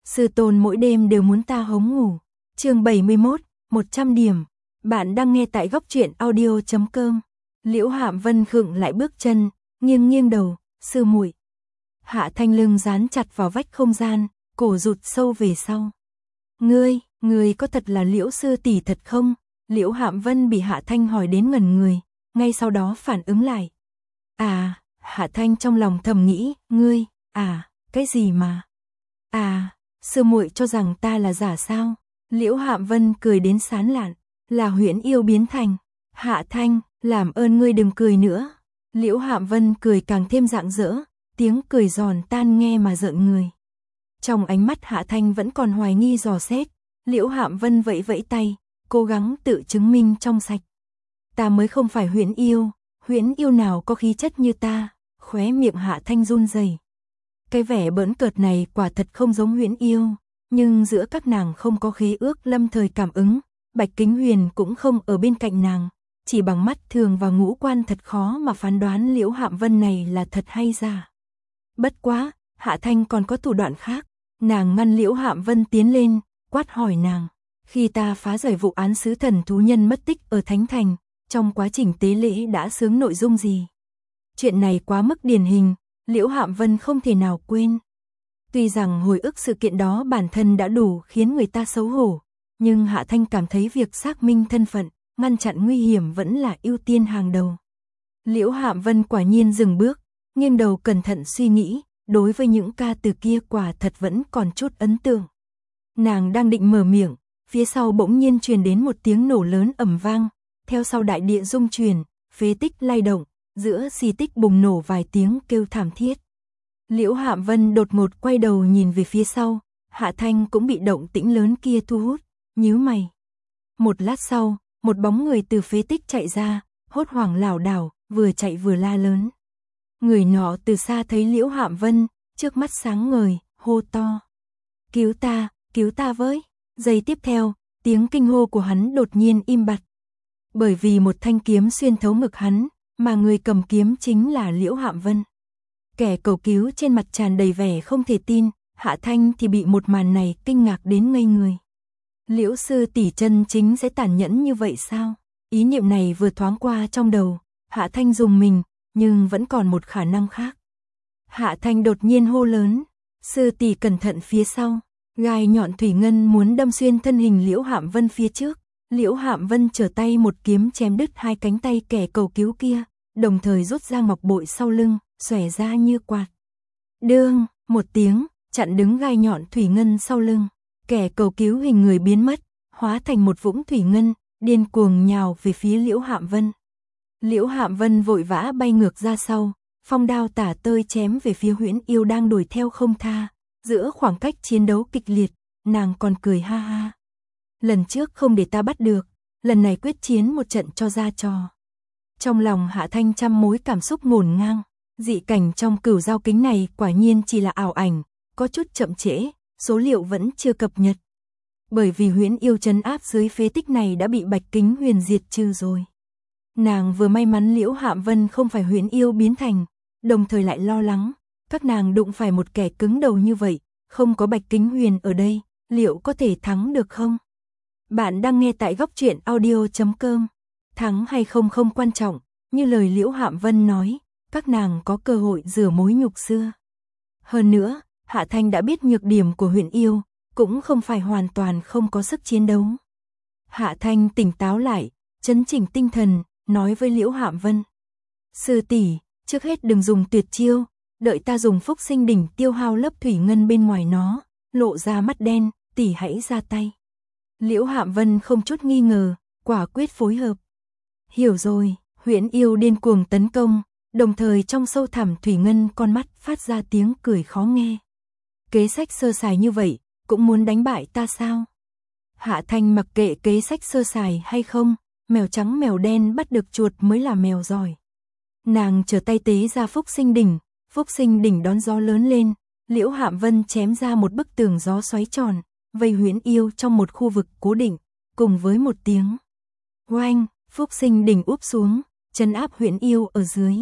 Sư tôn mỗi đêm đều muốn ta hống ngủ. Chương 71, 100 điểm. Bạn đang nghe tại góc truyện audio.com. Liễu Hạm Vân khựng lại bước chân, nghiêng nghiêng đầu, sư muội. Hạ Thanh lưng dán chặt vào vách không gian, cổ rụt sâu về sau. Ngươi có thật là Liễu sư tỷ thật không? Liễu Hạm Vân bị Hạ Thanh hỏi đến ngẩn người, ngay sau đó phản ứng lại. Hạ Thanh trong lòng thầm nghĩ, cái gì mà? Sư muội cho rằng ta là giả sao? Liễu Hạm Vân cười đến sán lạn, là huyễn yêu biến thành. Hạ Thanh, làm ơn ngươi đừng cười nữa. Liễu Hạm Vân cười càng thêm rạng rỡ, tiếng cười giòn tan nghe mà rợn người. Trong ánh mắt Hạ Thanh vẫn còn hoài nghi dò xét, Liễu Hạm Vân vẫy vẫy tay, cố gắng tự chứng minh trong sạch. Ta mới không phải huyễn yêu nào có khí chất như ta, khóe miệng Hạ Thanh run rẩy. Cái vẻ bỡn cợt này quả thật không giống huyễn yêu, nhưng giữa các nàng không có khí ước lâm thời cảm ứng, Bạch Kính Huyền cũng không ở bên cạnh nàng, chỉ bằng mắt thường và ngũ quan thật khó mà phán đoán Liễu Hạm Vân này là thật hay giả. Bất quá, Hạ Thanh còn có thủ đoạn khác, nàng ngăn Liễu Hạm Vân tiến lên, quát hỏi nàng, khi ta phá giải vụ án sứ thần thú nhân mất tích ở Thánh Thành, trong quá trình tế lễ đã xướng nội dung gì? Chuyện này quá mức điển hình, Liễu Hạm Vân không thể nào quên. Tuy rằng hồi ức sự kiện đó bản thân đã đủ khiến người ta xấu hổ, nhưng Hạ Thanh cảm thấy việc xác minh thân phận, ngăn chặn nguy hiểm vẫn là ưu tiên hàng đầu. Liễu Hạm Vân quả nhiên dừng bước, nghiêng đầu cẩn thận suy nghĩ, đối với những ca từ kia quả thật vẫn còn chút ấn tượng. Nàng đang định mở miệng, phía sau bỗng nhiên truyền đến một tiếng nổ lớn ầm vang, theo sau đại địa rung chuyển, phế tích lay động, giữa di tích bùng nổ vài tiếng kêu thảm thiết. Liễu Hạm Vân đột ngột quay đầu nhìn về phía sau, Hạ Thanh cũng bị động tĩnh lớn kia thu hút, nhíu mày. Một lát sau, một bóng người từ phế tích chạy ra, hốt hoảng lảo đảo, vừa chạy vừa la lớn. Người nọ từ xa thấy Liễu Hạm Vân, trước mắt sáng ngời, hô to. Cứu ta với. Giây tiếp theo, tiếng kinh hô của hắn đột nhiên im bặt. Bởi vì một thanh kiếm xuyên thấu ngực hắn, mà người cầm kiếm chính là Liễu Hạm Vân. Kẻ cầu cứu trên mặt tràn đầy vẻ không thể tin, Hạ Thanh thì bị một màn này kinh ngạc đến ngây người. Liễu sư tỷ chân chính sẽ tàn nhẫn như vậy sao? Ý niệm này vừa thoáng qua trong đầu, Hạ Thanh rùng mình, nhưng vẫn còn một khả năng khác. Hạ Thanh đột nhiên hô lớn, sư tỷ cẩn thận phía sau, gai nhọn thủy ngân muốn đâm xuyên thân hình Liễu Hạm Vân phía trước. Liễu Hạm Vân trở tay một kiếm chém đứt hai cánh tay kẻ cầu cứu kia, đồng thời rút ra ngọc bội sau lưng, xòe ra như quạt. Đương, một tiếng, chặn đứng gai nhọn thủy ngân sau lưng. Kẻ cầu cứu hình người biến mất, hóa thành một vũng thủy ngân, điên cuồng nhào về phía Liễu Hạm Vân. Liễu Hạm Vân vội vã bay ngược ra sau, phong đao tả tơi chém về phía huyễn yêu đang đuổi theo không tha. Giữa khoảng cách chiến đấu kịch liệt, nàng còn cười ha ha. Lần trước không để ta bắt được, lần này quyết chiến một trận cho ra trò. Trong lòng Hạ Thanh trăm mối cảm xúc ngổn ngang, dị cảnh trong Cửu Giao Kính này quả nhiên chỉ là ảo ảnh, có chút chậm trễ, số liệu vẫn chưa cập nhật. Bởi vì huyễn yêu trấn áp dưới phế tích này đã bị Bạch Kính Huyền diệt trừ rồi. Nàng vừa may mắn Liễu Hạm Vân không phải huyễn yêu biến thành, đồng thời lại lo lắng, các nàng đụng phải một kẻ cứng đầu như vậy, không có Bạch Kính Huyền ở đây, liệu có thể thắng được không? Bạn đang nghe tại góc truyện audio.com. Thắng hay không không quan trọng, như lời Liễu Hạm Vân nói, các nàng có cơ hội rửa mối nhục xưa. Hơn nữa, Hạ Thanh đã biết nhược điểm của huyễn yêu, cũng không phải hoàn toàn không có sức chiến đấu. Hạ Thanh tỉnh táo lại, chấn chỉnh tinh thần, nói với Liễu Hạm Vân. Sư tỷ, trước hết đừng dùng tuyệt chiêu, đợi ta dùng phúc sinh đỉnh tiêu hao lớp thủy ngân bên ngoài nó, lộ ra mắt đen, tỷ hãy ra tay. Liễu Hạm Vân không chút nghi ngờ, quả quyết phối hợp. Hiểu rồi, huyễn yêu điên cuồng tấn công, đồng thời trong sâu thẳm thủy ngân con mắt phát ra tiếng cười khó nghe. Kế sách sơ sài như vậy, cũng muốn đánh bại ta sao? Hạ Thanh mặc kệ kế sách sơ sài hay không, mèo trắng mèo đen bắt được chuột mới là mèo giỏi. Nàng trở tay tế ra phúc sinh đỉnh đón gió lớn lên, Liễu Hạm Vân chém ra một bức tường gió xoáy tròn, vây huyễn yêu trong một khu vực cố định, cùng với một tiếng oanh, phúc sinh đỉnh úp xuống, trấn áp huyễn yêu ở dưới.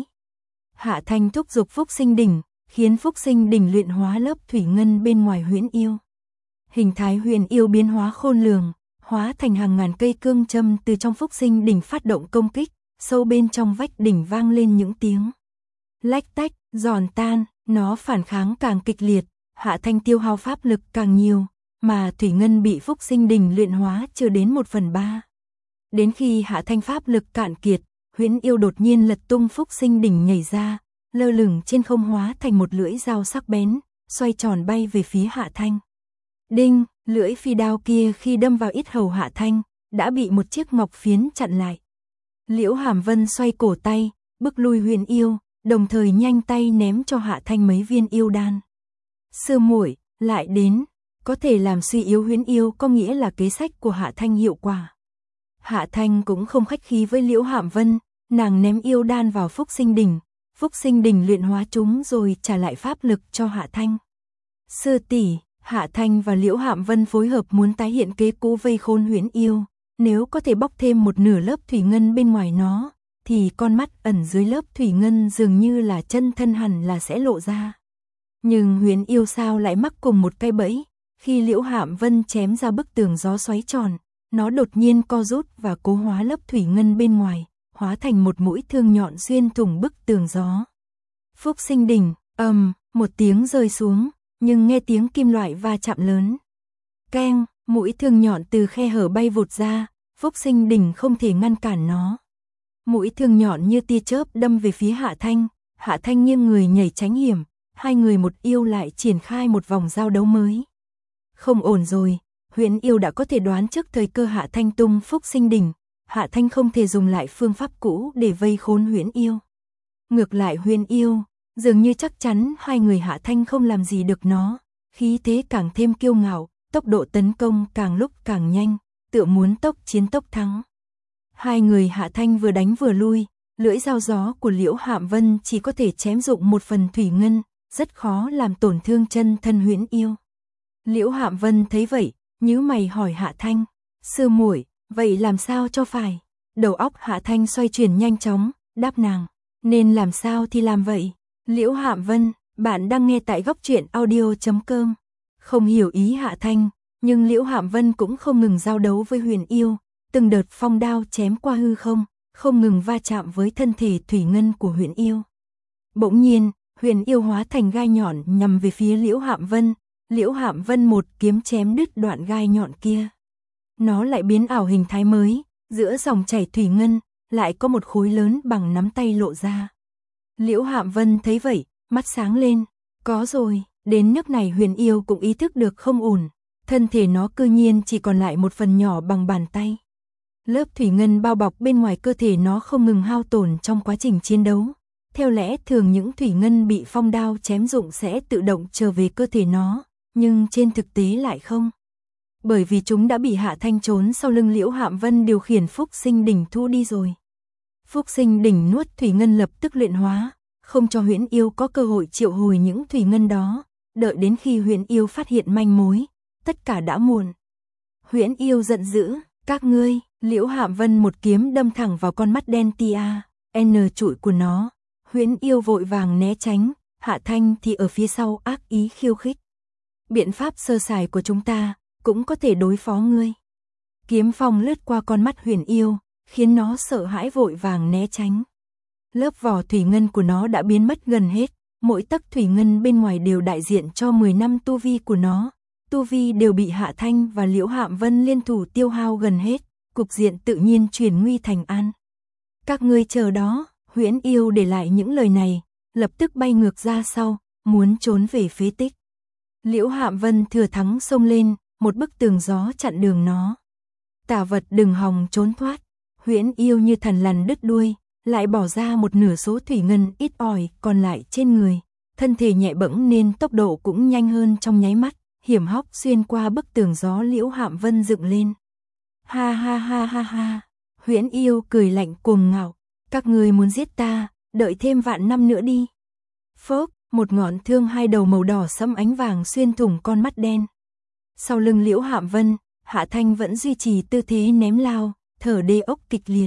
Hạ Thanh thúc giục phúc sinh đỉnh, khiến phúc sinh đỉnh luyện hóa lớp thủy ngân bên ngoài huyễn yêu. Hình thái huyền yêu biến hóa khôn lường, hóa thành hàng ngàn cây cương châm từ trong Phúc Sinh đỉnh phát động công kích, sâu bên trong vách đỉnh vang lên những tiếng lách tách, giòn tan, nó phản kháng càng kịch liệt, Hạ Thanh tiêu hao pháp lực càng nhiều, mà thủy ngân bị Phúc Sinh đỉnh luyện hóa chưa đến 1/3. Đến khi Hạ Thanh pháp lực cạn kiệt, Huyễn yêu đột nhiên lật tung Phúc Sinh đỉnh nhảy ra, lơ lửng trên không hóa thành một lưỡi dao sắc bén, xoay tròn bay về phía Hạ Thanh. Đinh, lưỡi phi đao kia khi đâm vào yết hầu Hạ Thanh, đã bị một chiếc ngọc phiến chặn lại. Liễu Hàm Vân xoay cổ tay, bức lui Huyền yêu, đồng thời nhanh tay ném cho Hạ Thanh mấy viên yêu đan. Sư muội, lại đến, có thể làm suy yếu Huyễn yêu có nghĩa là kế sách của Hạ Thanh hiệu quả. Hạ Thanh cũng không khách khí với Liễu Hàm Vân, nàng ném yêu đan vào Phúc Sinh đỉnh luyện hóa chúng rồi trả lại pháp lực cho Hạ Thanh. Sư tỷ, Hạ Thanh và Liễu Hàm Vân phối hợp muốn tái hiện kế cũ vây khốn Huyễn yêu, nếu có thể bóc thêm một nửa lớp thủy ngân bên ngoài nó, thì con mắt ẩn dưới lớp thủy ngân dường như là chân thân hẳn là sẽ lộ ra. Nhưng Huyễn yêu sao lại mắc cùng một cái bẫy, khi Liễu Hàm Vân chém ra bức tường gió xoáy tròn, nó đột nhiên co rút và cố hóa lớp thủy ngân bên ngoài, hóa thành một mũi thương nhọn xuyên thủng bức tường gió. Phúc Sinh đỉnh, một tiếng rơi xuống, nhưng nghe tiếng kim loại va chạm lớn. Keng, mũi thương nhọn từ khe hở bay vụt ra, Phúc Sinh đỉnh không thể ngăn cản nó. Mũi thương nhọn như tia chớp đâm về phía Hạ Thanh nghiêng người nhảy tránh hiểm, hai người một yêu lại triển khai một vòng giao đấu mới. Không ổn rồi, Huyễn yêu đã có thể đoán trước thời cơ Hạ Thanh tung Phúc Sinh đỉnh, Hạ Thanh không thể dùng lại phương pháp cũ để vây khốn Huyễn yêu. Ngược lại Huyễn yêu, dường như chắc chắn hai người Hạ Thanh không làm gì được nó, khí thế càng thêm kiêu ngạo, tốc độ tấn công càng lúc càng nhanh, tựa muốn tốc chiến tốc thắng. Hai người Hạ Thanh vừa đánh vừa lui, lưỡi dao gió của Liễu Hàm Vân chỉ có thể chém dụng một phần thủy ngân, rất khó làm tổn thương chân thân Huyễn yêu. Liễu Hàm Vân thấy vậy, nhíu mày hỏi Hạ Thanh, sư muội, vậy làm sao cho phải? Đầu óc Hạ Thanh xoay chuyển nhanh chóng, đáp nàng, nên làm sao thì làm vậy. Liễu Hàm Vân, bạn đang nghe tại góc truyện audio.com. Không hiểu ý Hạ Thanh, nhưng Liễu Hàm Vân cũng không ngừng giao đấu với Huyền yêu, từng đợt phong đao chém qua hư không ngừng va chạm với thân thể thủy ngân của Huyền yêu. Bỗng nhiên, Huyền yêu hóa thành gai nhọn nhằm về phía Liễu Hàm Vân. Liễu Hàm Vân một kiếm chém đứt đoạn gai nhọn kia. Nó lại biến ảo hình thái mới, giữa dòng chảy thủy ngân, lại có một khối lớn bằng nắm tay lộ ra. Liễu Hàm Vân thấy vậy, mắt sáng lên, có rồi, đến nước này Huyền yêu cũng ý thức được không ổn, thân thể nó cư nhiên chỉ còn lại một phần nhỏ bằng bàn tay. Lớp thủy ngân bao bọc bên ngoài cơ thể nó không ngừng hao tổn trong quá trình chiến đấu. Theo lẽ thường những thủy ngân bị phong đao chém dụng sẽ tự động trở về cơ thể nó, nhưng trên thực tế lại không. Bởi vì chúng đã bị Hạ Thanh trốn sau lưng Liễu Hàm Vân điều khiển Phúc Sinh đỉnh thu đi rồi. Phúc Sinh đỉnh nuốt thủy ngân lập tức luyện hóa, không cho Huyễn yêu có cơ hội triệu hồi những thủy ngân đó, đợi đến khi Huyễn yêu phát hiện manh mối, tất cả đã muộn. Huyễn yêu giận dữ, các ngươi, Liễu Hàm Vân một kiếm đâm thẳng vào con mắt đen tia, trụi của nó. Huyễn yêu vội vàng né tránh, Hạ Thanh thì ở phía sau ác ý khiêu khích. Biện pháp sơ sài của chúng ta cũng có thể đối phó ngươi. Kiếm phong lướt qua con mắt Huyền yêu, khiến nó sợ hãi vội vàng né tránh. Lớp vỏ thủy ngân của nó đã biến mất gần hết, mỗi tấc thủy ngân bên ngoài đều đại diện cho 10 năm tu vi của nó. Tu vi đều bị Hạ Thanh và Liễu Hàm Vân liên thủ tiêu hao gần hết, cục diện tự nhiên chuyển nguy thành an. Các ngươi chờ đó. Huyễn yêu để lại những lời này, lập tức bay ngược ra sau, muốn trốn về phế tích. Liễu Hàm Vân thừa thắng xông lên, một bức tường gió chặn đường nó. Tà vật đừng hòng trốn thoát. Huyễn yêu như thằn lằn đứt đuôi, lại bỏ ra một nửa số thủy ngân ít ỏi còn lại trên người. Thân thể nhẹ bẫng nên tốc độ cũng nhanh hơn trong nháy mắt, hiểm hóc xuyên qua bức tường gió Liễu Hàm Vân dựng lên. Ha ha ha ha ha. Huyễn yêu cười lạnh cuồng ngạo. Các ngươi muốn giết ta, đợi thêm vạn năm nữa đi. Phốc, một ngọn thương hai đầu màu đỏ sẫm ánh vàng xuyên thủng con mắt đen. Sau lưng Liễu Hàm Vân, Hạ Thanh vẫn duy trì tư thế ném lao, thở đê ốc kịch liệt.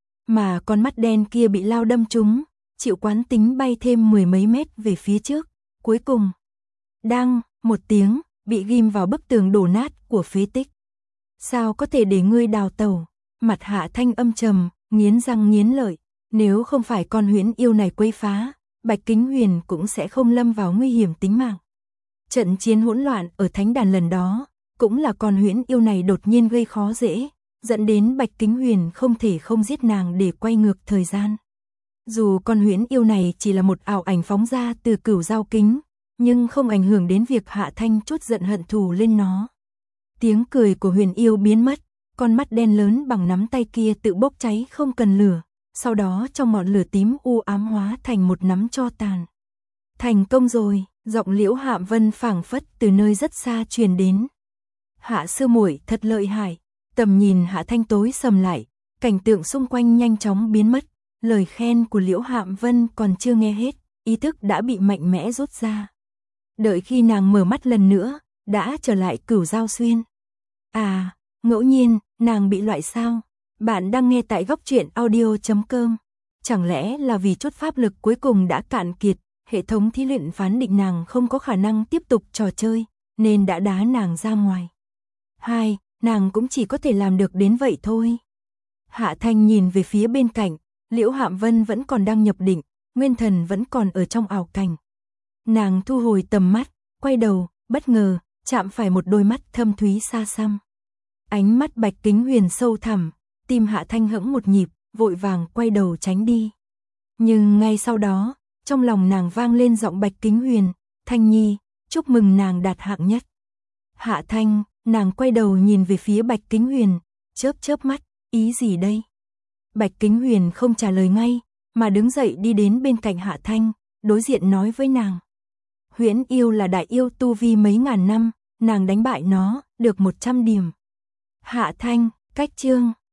Mà con mắt đen kia bị lao đâm trúng, chịu quán tính bay thêm 10 mấy mét về phía trước. Cuối cùng, đăng, một tiếng, bị ghim vào bức tường đổ nát của phế tích. Sao có thể để ngươi đào tẩu? Mặt Hạ Thanh âm trầm, nghiến răng nghiến lợi, nếu không phải con huyễn yêu này quấy phá, Bạch Kính Huyền cũng sẽ không lâm vào nguy hiểm tính mạng. Trận chiến hỗn loạn ở thánh đàn lần đó, cũng là con huyễn yêu này đột nhiên gây khó dễ, dẫn đến Bạch Kính Huyền không thể không giết nàng để quay ngược thời gian. Dù con huyễn yêu này chỉ là một ảo ảnh phóng ra từ Cửu Giao Kính, nhưng không ảnh hưởng đến việc Hạ Thanh trút giận hận thù lên nó. Tiếng cười của huyền yêu biến mất, con mắt đen lớn bằng nắm tay kia tự bốc cháy không cần lửa, sau đó trong ngọn lửa tím u ám hóa thành một nắm tro tàn. Thành công rồi, giọng Liễu Hạm Vân phảng phất từ nơi rất xa truyền đến. Hạ sư muội thật lợi hại. Tầm nhìn Hạ Thanh tối sầm lại, cảnh tượng xung quanh nhanh chóng biến mất, lời khen của Liễu Hạm Vân còn chưa nghe hết, ý thức đã bị mạnh mẽ rút ra. Đợi khi nàng mở mắt lần nữa, đã trở lại Cửu Giao Xuyên. À, ngẫu nhiên, nàng bị loại sao? Bạn đang nghe tại góc truyện audio.com. Chẳng lẽ là vì chút pháp lực cuối cùng đã cạn kiệt, hệ thống thí luyện phán định nàng không có khả năng tiếp tục trò chơi, nên đã đá nàng ra ngoài. Hai, nàng cũng chỉ có thể làm được đến vậy thôi. Hạ Thanh nhìn về phía bên cạnh, Liễu Hạm Vân vẫn còn đang nhập định, nguyên thần vẫn còn ở trong ảo cảnh. Nàng thu hồi tầm mắt, quay đầu, bất ngờ, chạm phải một đôi mắt thâm thúy xa xăm. Ánh mắt Bạch Kính Huyền sâu thẳm, tim Hạ Thanh hững một nhịp, vội vàng quay đầu tránh đi. Nhưng ngay sau đó, trong lòng nàng vang lên giọng Bạch Kính Huyền, Thanh Nhi, chúc mừng nàng đạt hạng nhất. Hạ Thanh, nàng quay đầu nhìn về phía Bạch Kính Huyền, chớp chớp mắt, ý gì đây? Bạch Kính Huyền không trả lời ngay, mà đứng dậy đi đến bên cạnh Hạ Thanh, đối diện nói với nàng. Huyễn yêu là đại yêu tu vi mấy ngàn năm, nàng đánh bại nó, được 100 điểm. Hạ Thanh, cách chương